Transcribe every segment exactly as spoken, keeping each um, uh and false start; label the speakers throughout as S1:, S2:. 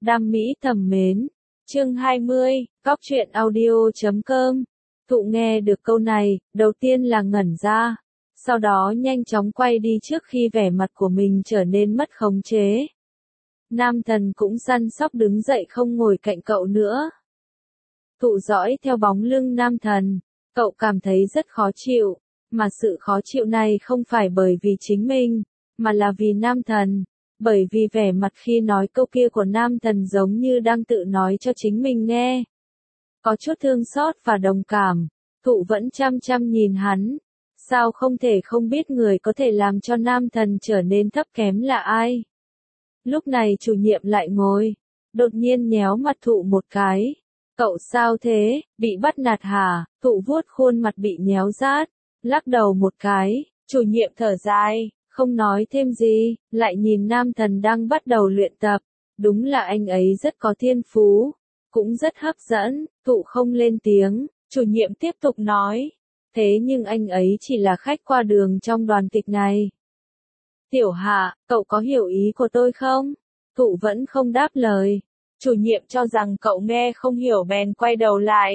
S1: Đam mỹ thầm mến. Chương hai mươi, Cóc truyện audio chấm com. Thụ nghe được câu này, đầu tiên là ngẩn ra, sau đó nhanh chóng quay đi trước khi vẻ mặt của mình trở nên mất khống chế. Nam thần cũng săn sóc đứng dậy không ngồi cạnh cậu nữa. Thụ dõi theo bóng lưng nam thần, cậu cảm thấy rất khó chịu, mà sự khó chịu này không phải bởi vì chính mình, mà là vì nam thần. Bởi vì vẻ mặt khi nói câu kia của nam thần giống như đang tự nói cho chính mình nghe. Có chút thương xót và đồng cảm, thụ vẫn chăm chăm nhìn hắn. Sao không thể không biết người có thể làm cho nam thần trở nên thấp kém là ai? Lúc này chủ nhiệm lại ngồi, đột nhiên nhéo mặt thụ một cái. Cậu sao thế, bị bắt nạt hả? Thụ vuốt khuôn mặt bị nhéo rát, lắc đầu một cái, chủ nhiệm thở dài. Không nói thêm gì, lại nhìn nam thần đang bắt đầu luyện tập. Đúng là anh ấy rất có thiên phú, cũng rất hấp dẫn. Thụ không lên tiếng, chủ nhiệm tiếp tục nói. Thế nhưng anh ấy chỉ là khách qua đường trong đoàn kịch này. Tiểu Hạ, cậu có hiểu ý của tôi không? Thụ vẫn không đáp lời. Chủ nhiệm cho rằng cậu nghe không hiểu bèn quay đầu lại.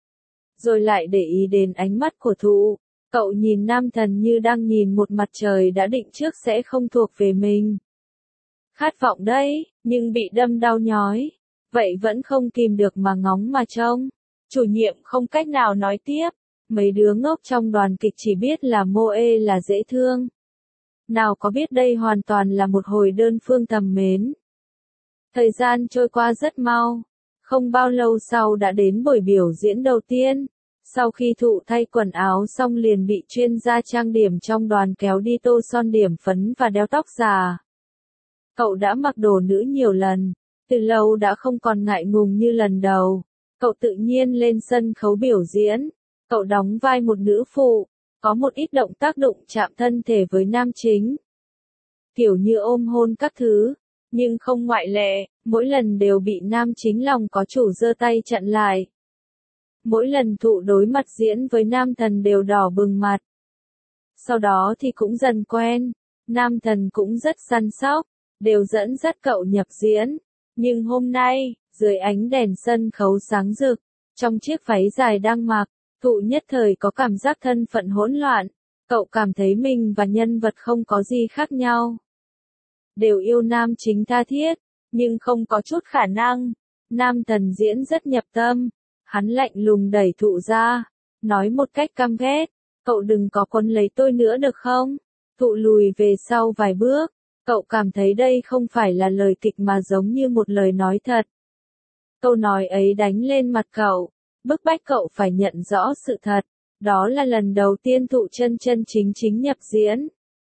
S1: Rồi lại để ý đến ánh mắt của thụ. Cậu nhìn nam thần như đang nhìn một mặt trời đã định trước sẽ không thuộc về mình. Khát vọng đấy, nhưng bị đâm đau nhói. Vậy vẫn không kìm được mà ngóng mà trông. Chủ nhiệm không cách nào nói tiếp. Mấy đứa ngốc trong đoàn kịch chỉ biết là Moe là dễ thương. Nào có biết đây hoàn toàn là một hồi đơn phương thầm mến. Thời gian trôi qua rất mau. Không bao lâu sau đã đến buổi biểu diễn đầu tiên. Sau khi thụ thay quần áo xong liền bị chuyên gia trang điểm trong đoàn kéo đi tô son điểm phấn và đeo tóc già. Cậu đã mặc đồ nữ nhiều lần, từ lâu đã không còn ngại ngùng như lần đầu. Cậu tự nhiên lên sân khấu biểu diễn. Cậu đóng vai một nữ phụ, có một ít động tác đụng chạm thân thể với nam chính. Kiểu như ôm hôn các thứ, nhưng không ngoại lệ, mỗi lần đều bị nam chính lòng có chủ giơ tay chặn lại. Mỗi lần thụ đối mặt diễn với nam thần đều đỏ bừng mặt. Sau đó thì cũng dần quen, nam thần cũng rất săn sóc, đều dẫn dắt cậu nhập diễn. Nhưng hôm nay, dưới ánh đèn sân khấu sáng rực, trong chiếc váy dài đang mặc, thụ nhất thời có cảm giác thân phận hỗn loạn. Cậu cảm thấy mình và nhân vật không có gì khác nhau. Đều yêu nam chính tha thiết, nhưng không có chút khả năng. Nam thần diễn rất nhập tâm. Hắn lạnh lùng đẩy thụ ra, nói một cách căm ghét, cậu đừng có quấn lấy tôi nữa được không? Thụ lùi về sau vài bước, cậu cảm thấy đây không phải là lời kịch mà giống như một lời nói thật. Câu nói ấy đánh lên mặt cậu, bức bách cậu phải nhận rõ sự thật, đó là lần đầu tiên thụ chân chân chính chính nhập diễn.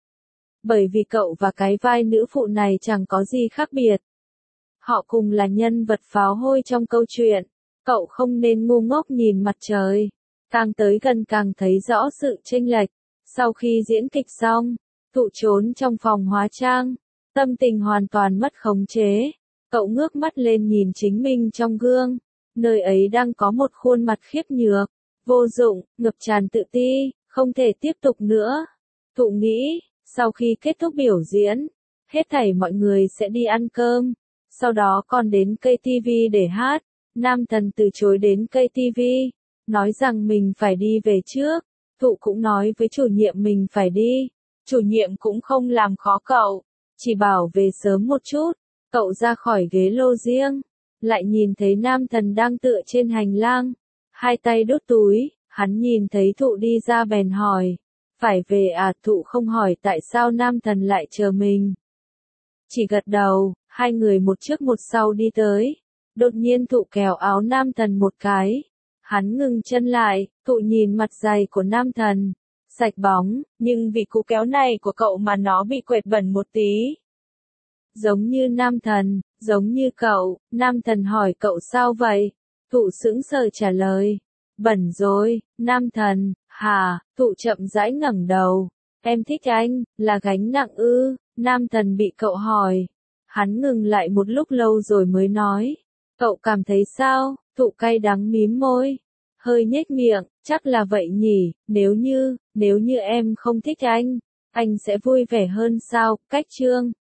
S1: Bởi vì cậu và cái vai nữ phụ này chẳng có gì khác biệt. Họ cùng là nhân vật pháo hôi trong câu chuyện. Cậu không nên ngu ngốc nhìn mặt trời. Càng tới gần càng thấy rõ sự chênh lệch. Sau khi diễn kịch xong, thụ trốn trong phòng hóa trang. Tâm tình hoàn toàn mất khống chế. Cậu ngước mắt lên nhìn chính mình trong gương. Nơi ấy đang có một khuôn mặt khiếp nhược, vô dụng, ngập tràn tự ti, không thể tiếp tục nữa. Thụ nghĩ, sau khi kết thúc biểu diễn, hết thảy mọi người sẽ đi ăn cơm. Sau đó còn đến ca tê vê để hát. Nam thần từ chối đến ca tê vê, nói rằng mình phải đi về trước. Thụ cũng nói với chủ nhiệm mình phải đi. Chủ nhiệm cũng không làm khó cậu, chỉ bảo về sớm một chút. Cậu ra khỏi ghế lô riêng, lại nhìn thấy nam thần đang tựa trên hành lang, hai tay đút túi. Hắn nhìn thấy thụ đi ra bèn hỏi, phải về à? Thụ không hỏi tại sao nam thần lại chờ mình, chỉ gật đầu. Hai người một trước một sau đi tới. Đột nhiên thụ kéo áo nam thần một cái. Hắn ngừng chân lại, thụ nhìn mặt dày của nam thần. Sạch bóng, nhưng vì cú kéo này của cậu mà nó bị quệt bẩn một tí. Giống như nam thần, giống như cậu. Nam thần hỏi cậu sao vậy? Thụ sững sờ trả lời. Bẩn rồi. Nam thần, hả? Thụ chậm rãi ngẩng đầu. Em thích anh, là gánh nặng ư? Nam thần bị cậu hỏi. Hắn ngừng lại một lúc lâu rồi mới nói. Cậu cảm thấy sao? Thụ cay đắng mím môi. Hơi nhếch miệng, chắc là vậy nhỉ, nếu như, nếu như em không thích anh, anh sẽ vui vẻ hơn sao? Cách chương.